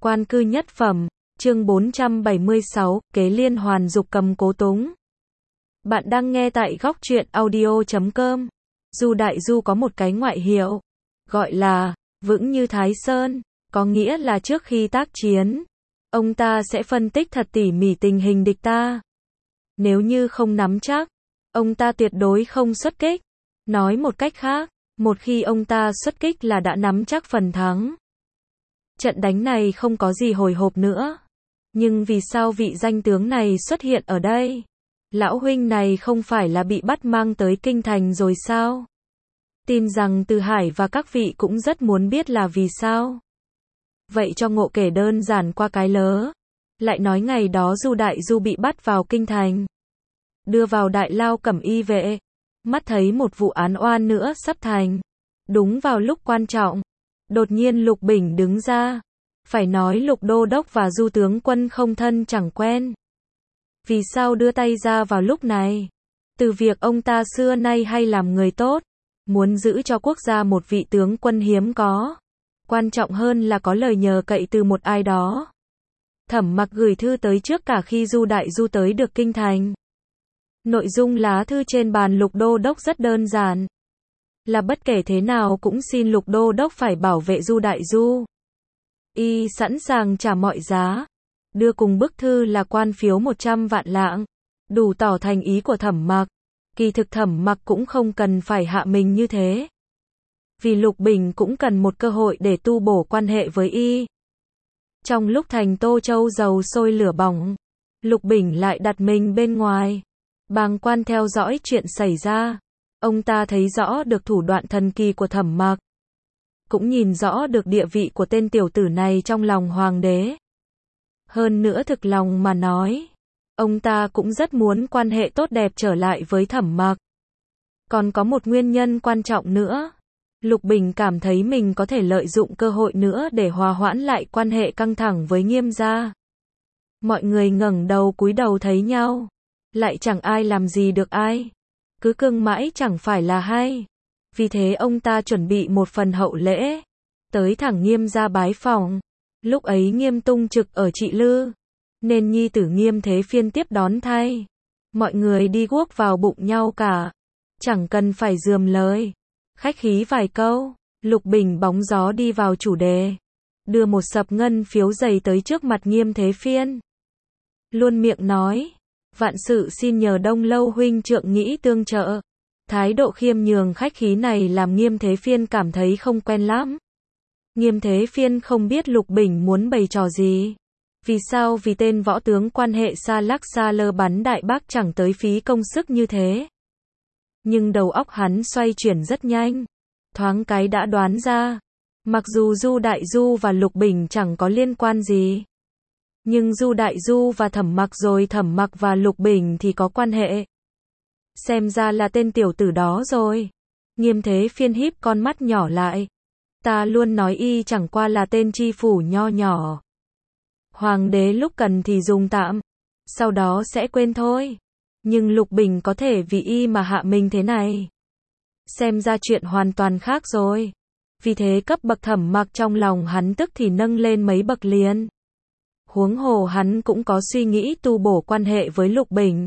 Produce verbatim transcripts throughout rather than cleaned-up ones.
Quan cư nhất phẩm, chương bốn trăm bảy mươi sáu, kế liên hoàn dục cầm cố túng. Bạn đang nghe tại góc truyện audio chấm com. Du Đại Du có một cái ngoại hiệu, gọi là, vững như Thái Sơn, có nghĩa là trước khi tác chiến, ông ta sẽ phân tích thật tỉ mỉ tình hình địch ta. Nếu như không nắm chắc, ông ta tuyệt đối không xuất kích. Nói một cách khác, một khi ông ta xuất kích là đã nắm chắc phần thắng. Trận đánh này không có gì hồi hộp nữa. Nhưng vì sao vị danh tướng này xuất hiện ở đây? Lão huynh này không phải là bị bắt mang tới kinh thành rồi sao? Tin rằng Từ Hải và các vị cũng rất muốn biết là vì sao. Vậy cho ngộ kể đơn giản qua cái lớ. Lại nói ngày đó Du Đại Du bị bắt vào kinh thành, đưa vào đại lao Cẩm Y vệ. Mắt thấy một vụ án oan nữa sắp thành. Đúng vào lúc quan trọng, đột nhiên Lục Bình đứng ra. Phải nói Lục Đô Đốc và Du tướng quân không thân chẳng quen. Vì sao đưa tay ra vào lúc này? Từ việc ông ta xưa nay hay làm người tốt, muốn giữ cho quốc gia một vị tướng quân hiếm có. Quan trọng hơn là có lời nhờ cậy từ một ai đó. Thẩm Mặc gửi thư tới trước cả khi Du Đại Du tới được kinh thành. Nội dung lá thư trên bàn Lục Đô Đốc rất đơn giản. Là bất kể thế nào cũng xin Lục Đô Đốc phải bảo vệ Du Đại Du. Y sẵn sàng trả mọi giá. Đưa cùng bức thư là quan phiếu một trăm vạn lạng. Đủ tỏ thành ý của Thẩm Mặc. Kỳ thực Thẩm Mặc cũng không cần phải hạ mình như thế. Vì Lục Bình cũng cần một cơ hội để tu bổ quan hệ với Y. Trong lúc thành Tô Châu dầu sôi lửa bỏng, Lục Bình lại đặt mình bên ngoài. Bàng quan theo dõi chuyện xảy ra. Ông ta thấy rõ được thủ đoạn thần kỳ của Thẩm Mặc. Cũng nhìn rõ được địa vị của tên tiểu tử này trong lòng hoàng đế. Hơn nữa thực lòng mà nói, ông ta cũng rất muốn quan hệ tốt đẹp trở lại với Thẩm Mặc. Còn có một nguyên nhân quan trọng nữa. Lục Bình cảm thấy mình có thể lợi dụng cơ hội nữa để hòa hoãn lại quan hệ căng thẳng với Nghiêm gia. Mọi người ngẩng đầu cúi đầu thấy nhau, lại chẳng ai làm gì được ai. Cứ cưng mãi chẳng phải là hay. Vì thế ông ta chuẩn bị một phần hậu lễ, tới thẳng Nghiêm gia bái phỏng. Lúc ấy Nghiêm tung trực ở Trị Lư, nên nhi tử Nghiêm Thế Phiên tiếp đón thay. Mọi người đi guốc vào bụng nhau cả, chẳng cần phải rườm lời, khách khí vài câu. Lục Bình bóng gió đi vào chủ đề, đưa một sập ngân phiếu dày tới trước mặt Nghiêm Thế Phiên. Luôn miệng nói, vạn sự xin nhờ Đông Lâu huynh trượng nghĩ tương trợ. Thái độ khiêm nhường khách khí này làm Nghiêm Thế Phiên cảm thấy không quen lắm. Nghiêm Thế Phiên không biết Lục Bình muốn bày trò gì. Vì sao? Vì tên võ tướng quan hệ xa lắc xa lơ bắn Đại Bác chẳng tới phí công sức như thế. Nhưng đầu óc hắn xoay chuyển rất nhanh. Thoáng cái đã đoán ra. Mặc dù Du Đại Du và Lục Bình chẳng có liên quan gì. Nhưng Du Đại Du và Thẩm Mặc rồi Thẩm Mặc và Lục Bình thì có quan hệ. Xem ra là tên tiểu tử đó rồi. Nghiêm Thế Phiên híp con mắt nhỏ lại. Ta luôn nói y chẳng qua là tên tri phủ nho nhỏ. Hoàng đế lúc cần thì dùng tạm, sau đó sẽ quên thôi. Nhưng Lục Bình có thể vì y mà hạ mình thế này. Xem ra chuyện hoàn toàn khác rồi. Vì thế cấp bậc Thẩm Mặc trong lòng hắn tức thì nâng lên mấy bậc liền. Huống hồ hắn cũng có suy nghĩ tu bổ quan hệ với Lục Bình.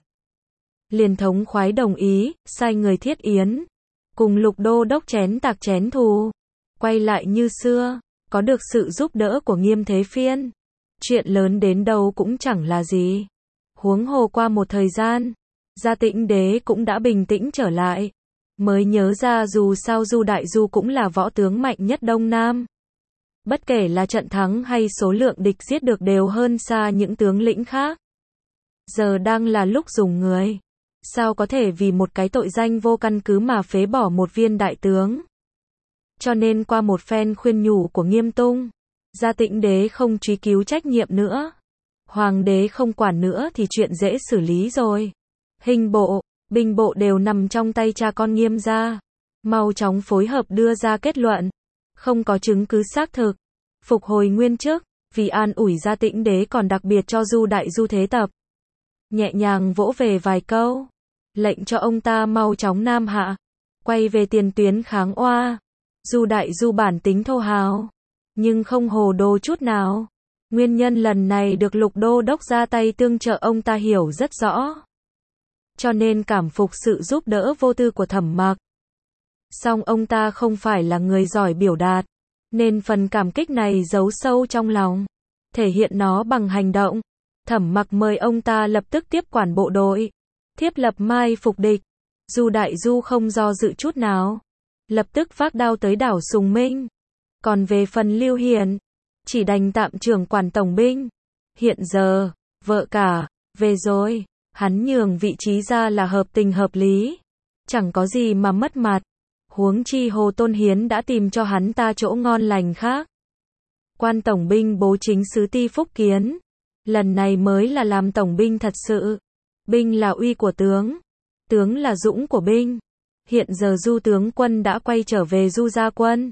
Liền thống khoái đồng ý, sai người thiết yến. Cùng Lục Đô Đốc chén tạc chén thù. Quay lại như xưa, có được sự giúp đỡ của Nghiêm Thế Phiên. Chuyện lớn đến đâu cũng chẳng là gì. Huống hồ qua một thời gian, Gia Tĩnh Đế cũng đã bình tĩnh trở lại. Mới nhớ ra dù sao Du Đại Du cũng là võ tướng mạnh nhất Đông Nam. Bất kể là trận thắng hay số lượng địch giết được đều hơn xa những tướng lĩnh khác. Giờ đang là lúc dùng người. Sao có thể vì một cái tội danh vô căn cứ mà phế bỏ một viên đại tướng? Cho nên qua một phen khuyên nhủ của Nghiêm Tung, Gia Tĩnh Đế không truy cứu trách nhiệm nữa. Hoàng đế không quản nữa thì chuyện dễ xử lý rồi. Hình bộ, binh bộ đều nằm trong tay cha con Nghiêm gia. Mau chóng phối hợp đưa ra kết luận. Không có chứng cứ xác thực. Phục hồi nguyên chức, vì an ủi Gia Tĩnh Đế còn đặc biệt cho Du Đại Du thế tập. Nhẹ nhàng vỗ về vài câu. Lệnh cho ông ta mau chóng nam hạ. Quay về tiền tuyến kháng oa. Du Đại Du bản tính thô hào, nhưng không hồ đồ chút nào. Nguyên nhân lần này được Lục Đô Đốc ra tay tương trợ ông ta hiểu rất rõ. Cho nên cảm phục sự giúp đỡ vô tư của Thẩm Mặc. Song ông ta không phải là người giỏi biểu đạt, nên phần cảm kích này giấu sâu trong lòng, thể hiện nó bằng hành động. Thẩm Mặc mời ông ta lập tức tiếp quản bộ đội, thiết lập mai phục địch. Du Đại Du không do dự chút nào, lập tức vác đao tới đảo Sùng Minh. Còn về phần Lưu Hiền, chỉ đành tạm trưởng quản tổng binh. Hiện giờ, vợ cả, về rồi, hắn nhường vị trí ra là hợp tình hợp lý. Chẳng có gì mà mất mặt. Huống chi Hồ Tôn Hiến đã tìm cho hắn ta chỗ ngon lành khác. Quan tổng binh bố chính sứ Ti Phúc Kiến. Lần này mới là làm tổng binh thật sự. Binh là uy của tướng. Tướng là dũng của binh. Hiện giờ Du tướng quân đã quay trở về Du gia quân.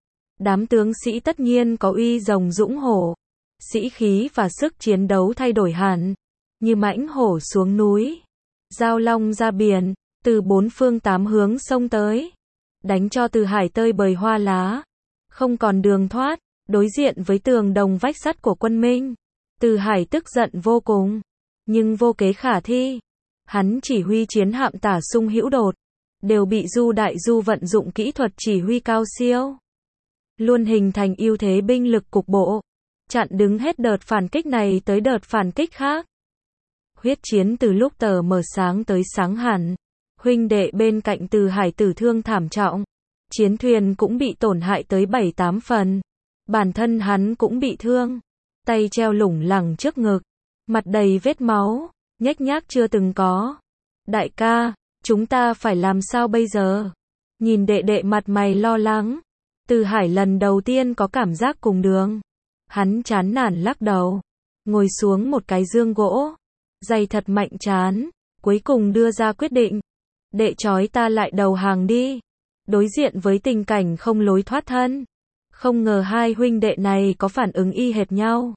Đám tướng sĩ tất nhiên có uy rồng dũng hổ. Sĩ khí và sức chiến đấu thay đổi hẳn. Như mãnh hổ xuống núi. Giao long ra biển. Từ bốn phương tám hướng xông tới. Đánh cho Từ Hải tơi bời hoa lá. Không còn đường thoát. Đối diện với tường đồng vách sắt của quân Minh. Từ Hải tức giận vô cùng. Nhưng vô kế khả thi. Hắn chỉ huy chiến hạm Tả Sung Hữu Đột. Đều bị Du Đại Du vận dụng kỹ thuật chỉ huy cao siêu. Luôn hình thành ưu thế binh lực cục bộ. Chặn đứng hết đợt phản kích này tới đợt phản kích khác. Huyết chiến từ lúc tờ mờ sáng tới sáng hẳn. Huynh đệ bên cạnh Từ Hải tử thương thảm trọng. Chiến thuyền cũng bị tổn hại tới bảy tám phần. Bản thân hắn cũng bị thương. Tay treo lủng lẳng trước ngực. Mặt đầy vết máu. Nhếch nhác chưa từng có. Đại ca, chúng ta phải làm sao bây giờ? Nhìn đệ đệ mặt mày lo lắng. Từ Hải lần đầu tiên có cảm giác cùng đường. Hắn chán nản lắc đầu. Ngồi xuống một cái dương gỗ. Giày thật mạnh chán. Cuối cùng đưa ra quyết định. Đệ trói ta lại đầu hàng đi. Đối diện với tình cảnh không lối thoát thân. Không ngờ hai huynh đệ này có phản ứng y hệt nhau.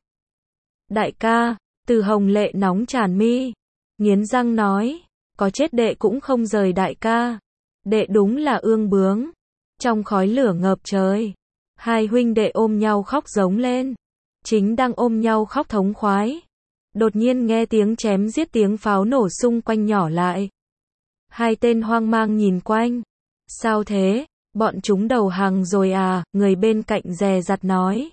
Đại ca, Từ Hồng Lệ nóng tràn mi. Nghiến răng nói. Có chết đệ cũng không rời đại ca. Đệ đúng là ương bướng. Trong khói lửa ngập trời. Hai huynh đệ ôm nhau khóc giống lên. Chính đang ôm nhau khóc thống khoái. Đột nhiên nghe tiếng chém giết tiếng pháo nổ xung quanh nhỏ lại. Hai tên hoang mang nhìn quanh. Sao thế? Bọn chúng đầu hàng rồi à? Người bên cạnh dè dặt nói.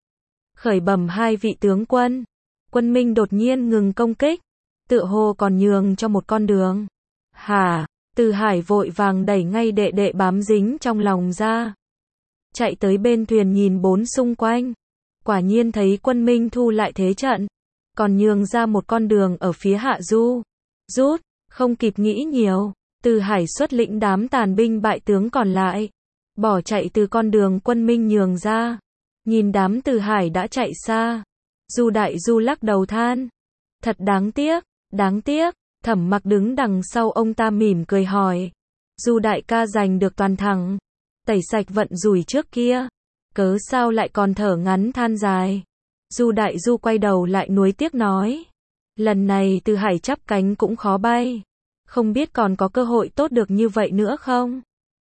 Khởi bẩm hai vị tướng quân. Quân Minh đột nhiên ngừng công kích. Tựa hồ còn nhường cho một con đường. Hả? Từ Hải vội vàng đẩy ngay đệ đệ bám dính trong lòng ra. Chạy tới bên thuyền nhìn bốn xung quanh. Quả nhiên thấy quân Minh thu lại thế trận. Còn nhường ra một con đường ở phía hạ du. Rút, không kịp nghĩ nhiều. Từ Hải xuất lĩnh đám tàn binh bại tướng còn lại. Bỏ chạy từ con đường quân Minh nhường ra. Nhìn đám Từ Hải đã chạy xa. Du Đại Du lắc đầu than. Thật đáng tiếc, đáng tiếc. Thẩm Mặc đứng đằng sau ông ta mỉm cười hỏi. Du đại ca giành được toàn thắng. Tẩy sạch vận rủi trước kia. Cớ sao lại còn thở ngắn than dài. Du Đại Du quay đầu lại nuối tiếc nói. Lần này Từ Hải chắp cánh cũng khó bay. Không biết còn có cơ hội tốt được như vậy nữa không?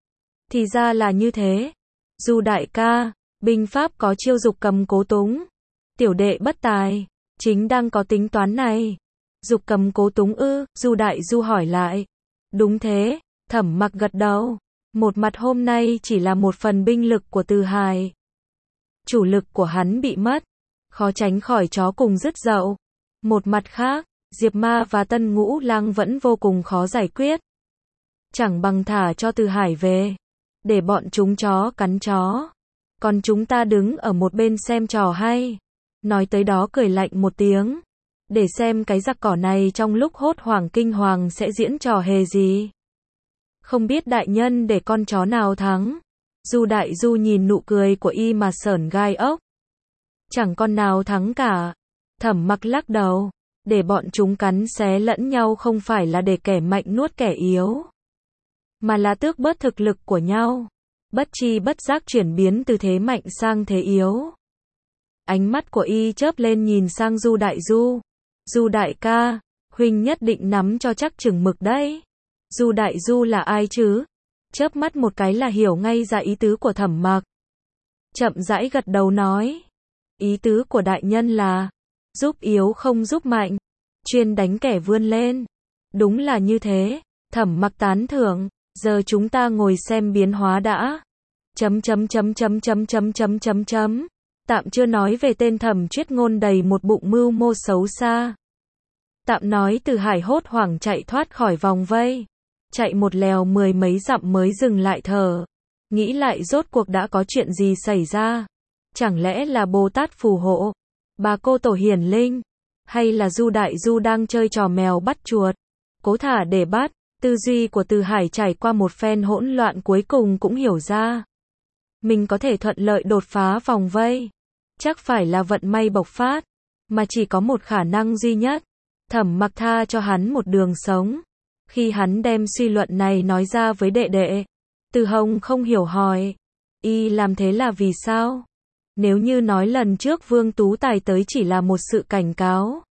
Thì ra là như thế. Du đại ca, binh pháp có chiêu dục cầm cố túng. Tiểu đệ bất tài, chính đang có tính toán này. Dục cầm cố túng ư? Du Đại Du hỏi lại. Đúng thế, Thẩm Mặc gật đầu. Một mặt hôm nay chỉ là một phần binh lực của Từ Hải. Chủ lực của hắn bị mất. Khó tránh khỏi chó cùng rứt dậu. Một mặt khác, Diệp Ma và Tân Ngũ Lang vẫn vô cùng khó giải quyết. Chẳng bằng thả cho Từ Hải về. Để bọn chúng chó cắn chó. Còn chúng ta đứng ở một bên xem trò hay. Nói tới đó cười lạnh một tiếng. Để xem cái giặc cỏ này trong lúc hốt hoảng kinh hoàng sẽ diễn trò hề gì. Không biết đại nhân để con chó nào thắng. Du Đại Du nhìn nụ cười của y mà sởn gai ốc. Chẳng con nào thắng cả. Thẩm Mặc lắc đầu. Để bọn chúng cắn xé lẫn nhau không phải là để kẻ mạnh nuốt kẻ yếu. Mà là tước bớt thực lực của nhau. Bất chi bất giác chuyển biến từ thế mạnh sang thế yếu. Ánh mắt của y chớp lên nhìn sang Du Đại Du. Du đại ca, huynh nhất định nắm cho chắc chừng mực đấy. Du Đại Du là ai chứ? Chớp mắt một cái là hiểu ngay ra ý tứ của Thẩm Mặc. Chậm rãi gật đầu nói. Ý tứ của đại nhân là, giúp yếu không giúp mạnh, chuyên đánh kẻ vươn lên. Đúng là như thế, Thẩm Mặc tán thưởng, giờ chúng ta ngồi xem biến hóa đã. Chấm chấm chấm chấm chấm chấm chấm chấm chấm. Tạm chưa nói về tên Thẩm Chuyết Ngôn đầy một bụng mưu mô xấu xa. Tạm nói Từ Hải hốt hoảng chạy thoát khỏi vòng vây. Chạy một lèo mười mấy dặm mới dừng lại thở. Nghĩ lại rốt cuộc đã có chuyện gì xảy ra. Chẳng lẽ là Bồ Tát phù hộ, bà cô tổ hiển linh, hay là Du Đại Du đang chơi trò mèo bắt chuột, cố thả để bắt. Tư duy của Từ Hải trải qua một phen hỗn loạn cuối cùng cũng hiểu ra. Mình có thể thuận lợi đột phá vòng vây. Chắc phải là vận may bộc phát, mà chỉ có một khả năng duy nhất. Thẩm Mặc tha cho hắn một đường sống. Khi hắn đem suy luận này nói ra với đệ đệ, Từ Hồng không hiểu hỏi, y làm thế là vì sao? Nếu như nói lần trước Vương Tú Tài tới chỉ là một sự cảnh cáo.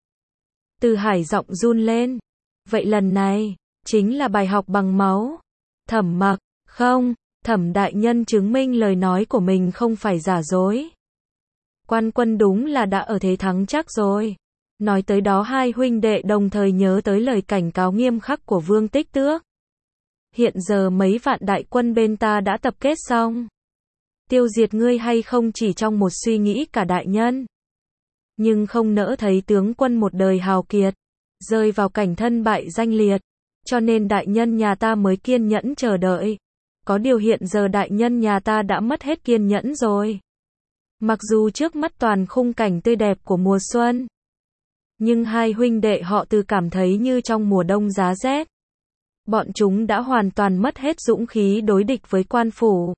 Từ Hải giọng run lên. Vậy lần này, chính là bài học bằng máu. Thẩm Mặc, không, Thẩm đại nhân chứng minh lời nói của mình không phải giả dối. Quan Quân đúng là đã ở thế thắng chắc rồi. Nói tới đó hai huynh đệ đồng thời nhớ tới lời cảnh cáo nghiêm khắc của Vương Tích Tước. Hiện giờ mấy vạn đại quân bên ta đã tập kết xong. Tiêu diệt ngươi hay không chỉ trong một suy nghĩ cả đại nhân. Nhưng không nỡ thấy tướng quân một đời hào kiệt, rơi vào cảnh thân bại danh liệt. Cho nên đại nhân nhà ta mới kiên nhẫn chờ đợi. Có điều hiện giờ đại nhân nhà ta đã mất hết kiên nhẫn rồi. Mặc dù trước mắt toàn khung cảnh tươi đẹp của mùa xuân, nhưng hai huynh đệ họ Từ cảm thấy như trong mùa đông giá rét. Bọn chúng đã hoàn toàn mất hết dũng khí đối địch với quan phủ.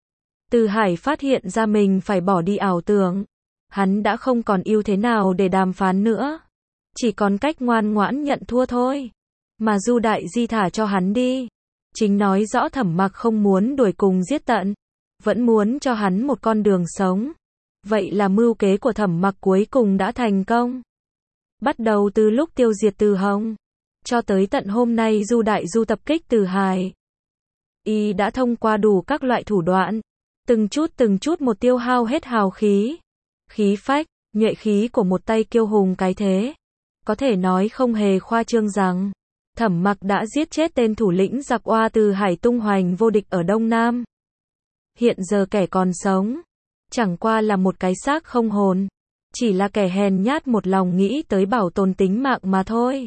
Từ Hải phát hiện ra mình phải bỏ đi ảo tưởng. Hắn đã không còn ưu thế nào để đàm phán nữa. Chỉ còn cách ngoan ngoãn nhận thua thôi. Mà Du Đại Di thả cho hắn đi. Chính nói rõ Thẩm Mặc không muốn đuổi cùng giết tận. Vẫn muốn cho hắn một con đường sống. Vậy là mưu kế của Thẩm Mặc cuối cùng đã thành công. Bắt đầu từ lúc tiêu diệt Từ Hồng, cho tới tận hôm nay Du Đại Du tập kích Từ Hải. Y đã thông qua đủ các loại thủ đoạn. Từng chút từng chút một tiêu hao hết hào khí, khí phách, nhuệ khí của một tay kiêu hùng cái thế. Có thể nói không hề khoa trương rằng, Thẩm Mặc đã giết chết tên thủ lĩnh giặc oa Từ Hải tung hoành vô địch ở Đông Nam. Hiện giờ kẻ còn sống, chẳng qua là một cái xác không hồn. Chỉ là kẻ hèn nhát một lòng nghĩ tới bảo tồn tính mạng mà thôi.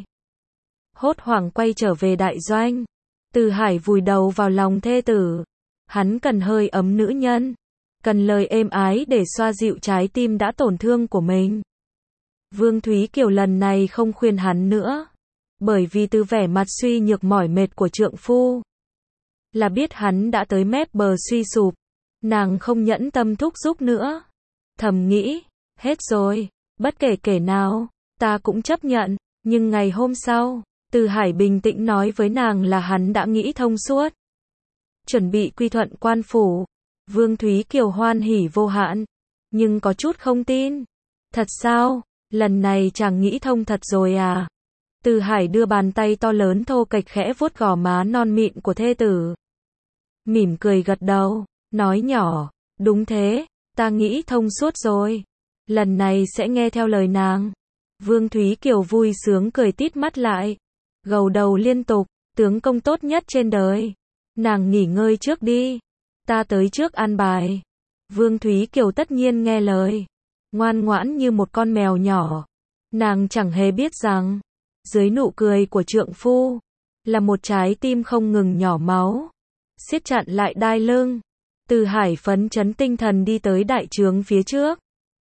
Hốt hoảng quay trở về đại doanh. Từ Hải vùi đầu vào lòng thê tử. Hắn cần hơi ấm nữ nhân, cần lời êm ái để xoa dịu trái tim đã tổn thương của mình. Vương Thúy Kiều lần này không khuyên hắn nữa, bởi vì từ vẻ mặt suy nhược mỏi mệt của trượng phu, là biết hắn đã tới mép bờ suy sụp. Nàng không nhẫn tâm thúc giục nữa. Thầm nghĩ, hết rồi, bất kể kể nào, ta cũng chấp nhận. Nhưng ngày hôm sau, Từ Hải bình tĩnh nói với nàng là hắn đã nghĩ thông suốt, chuẩn bị quy thuận quan phủ. Vương Thúy Kiều hoan hỉ vô hạn, nhưng có chút không tin. Thật sao? Lần này chàng nghĩ thông thật rồi à? Từ Hải đưa bàn tay to lớn thô kệch khẽ vuốt gò má non mịn của thê tử. Mỉm cười gật đầu, nói nhỏ, đúng thế, ta nghĩ thông suốt rồi. Lần này sẽ nghe theo lời nàng. Vương Thúy Kiều vui sướng cười tít mắt lại, gầu đầu liên tục, tướng công tốt nhất trên đời. Nàng nghỉ ngơi trước đi, ta tới trước an bài. Vương Thúy Kiều tất nhiên nghe lời, ngoan ngoãn như một con mèo nhỏ. Nàng chẳng hề biết rằng, dưới nụ cười của trượng phu, là một trái tim không ngừng nhỏ máu, siết chặt lại đai lưng. Từ Hải phấn chấn tinh thần đi tới đại trướng phía trước.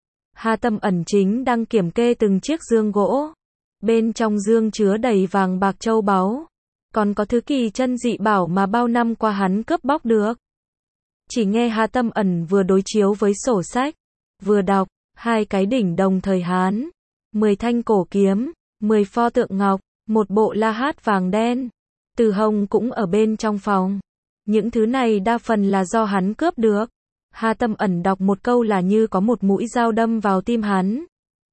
Hà Tâm Ẩn chính đang kiểm kê từng chiếc dương gỗ. Bên trong dương chứa đầy vàng bạc châu báu. Còn có thứ kỳ chân dị bảo mà bao năm qua hắn cướp bóc được. Chỉ nghe Hà Tâm Ẩn vừa đối chiếu với sổ sách, vừa đọc, hai cái đỉnh đồng thời Hán, mười thanh cổ kiếm, mười pho tượng ngọc, một bộ la hát vàng đen. Từ Hồng cũng ở bên trong phòng. Những thứ này đa phần là do hắn cướp được. Hà Tâm Ẩn đọc một câu là như có một mũi dao đâm vào tim hắn,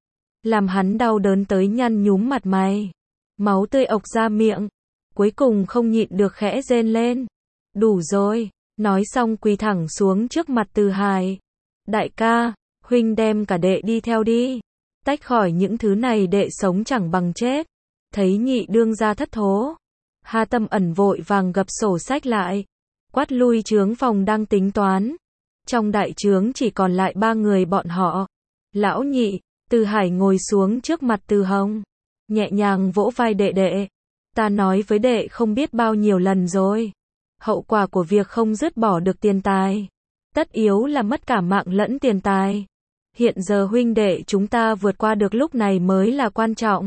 làm hắn đau đớn tới nhăn nhúm mặt mày, máu tươi ộc ra miệng, cuối cùng không nhịn được khẽ rên lên. Đủ rồi, nói xong quỳ thẳng xuống trước mặt Từ Hải. Đại ca, Huynh đem cả đệ đi theo đi. Tách khỏi những thứ này đệ sống chẳng bằng chết. Thấy nhị đương gia thất thố. Hà Tâm Ẩn vội vàng gập sổ sách lại. Quát lui trướng phòng đang tính toán. Trong đại trướng chỉ còn lại ba người bọn họ. Lão nhị, Từ Hải ngồi xuống trước mặt Từ Hồng. Nhẹ nhàng vỗ vai đệ đệ. Ta nói với đệ không biết bao nhiêu lần rồi. Hậu quả của việc không dứt bỏ được tiền tài. Tất yếu là mất cả mạng lẫn tiền tài. Hiện giờ huynh đệ chúng ta vượt qua được lúc này mới là quan trọng.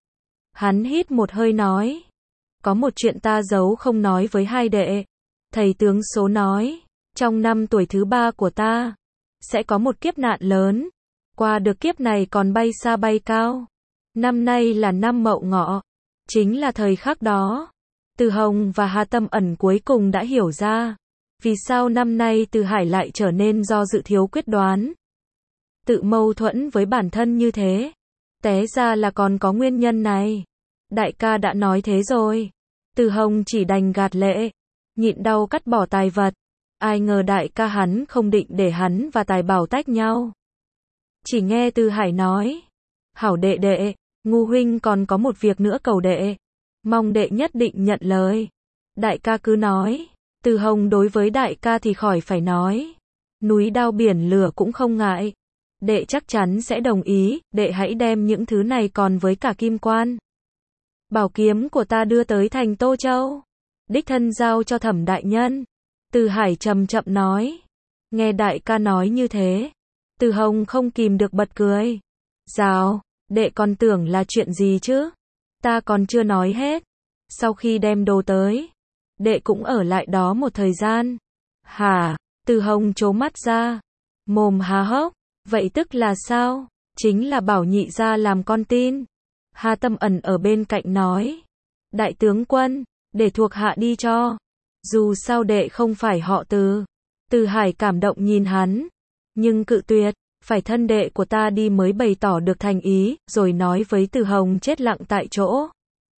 Hắn hít một hơi nói. Có một chuyện ta giấu không nói với hai đệ. Thầy tướng số nói. Trong năm tuổi thứ ba của ta. Sẽ có một kiếp nạn lớn. Qua được kiếp này còn bay xa bay cao. Năm nay là năm Mậu Ngọ. Chính là thời khắc đó. Từ Hồng và Hà Tâm Ẩn cuối cùng đã hiểu ra. Vì sao năm nay Từ Hải lại trở nên do dự thiếu quyết đoán. Tự mâu thuẫn với bản thân như thế. Té ra là còn có nguyên nhân này. Đại ca đã nói thế rồi. Từ Hồng chỉ đành gạt lệ. Nhịn đau cắt bỏ tài vật. Ai ngờ đại ca hắn không định để hắn và Tài Bảo tách nhau. Chỉ nghe Từ Hải nói. Hảo đệ đệ, Ngu huynh còn có một việc nữa cầu đệ. Mong đệ nhất định nhận lời. Đại ca cứ nói. Từ Hồng đối với đại ca thì khỏi phải nói. Núi đao biển lửa cũng không ngại. Đệ chắc chắn sẽ đồng ý, đệ hãy đem những thứ này còn với cả kim quan. Bảo kiếm của ta đưa tới thành Tô Châu. Đích thân giao cho Thẩm đại nhân. Từ Hải chậm chậm nói. Nghe đại ca nói như thế. Từ Hồng không kìm được bật cười. Dào, đệ còn tưởng là chuyện gì chứ? Ta còn chưa nói hết. Sau khi đem đồ tới, đệ cũng ở lại đó một thời gian. Hả? Từ Hồng trố mắt ra. Mồm há hốc. Vậy tức là sao? Chính là bảo nhị gia làm con tin. Hà Tâm Ẩn ở bên cạnh nói. Đại tướng quân, để thuộc hạ đi cho. Dù sao đệ không phải họ Từ. Từ Hải cảm động nhìn hắn. Nhưng cự tuyệt. Phải thân đệ của ta đi mới bày tỏ được thành ý. Rồi nói với Từ Hồng chết lặng tại chỗ.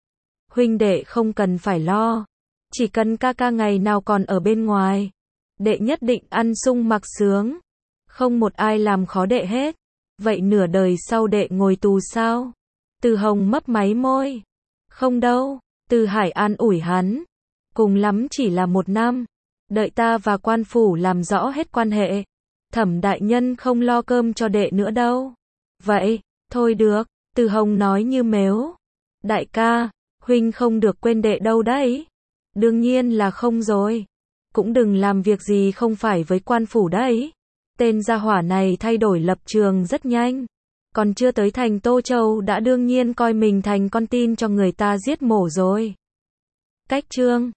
Huynh đệ không cần phải lo. Chỉ cần ca ca ngày nào còn ở bên ngoài. Đệ nhất định ăn sung mặc sướng. Không một ai làm khó đệ hết. Vậy nửa đời sau đệ ngồi tù sao? Từ Hồng mấp máy môi. Không đâu. Từ Hải an ủi hắn. Cùng lắm chỉ là một năm. Đợi ta và quan phủ làm rõ hết quan hệ. Thẩm đại nhân không lo cơm cho đệ nữa đâu. Vậy, thôi được. Từ Hồng nói như mếu. Đại ca, huynh không được quên đệ đâu đấy. Đương nhiên là không rồi. Cũng đừng làm việc gì không phải với quan phủ đấy. Tên gia hỏa này thay đổi lập trường rất nhanh. Còn chưa tới thành Tô Châu đã đương nhiên coi mình thành con tin cho người ta giết mổ rồi. Cách chương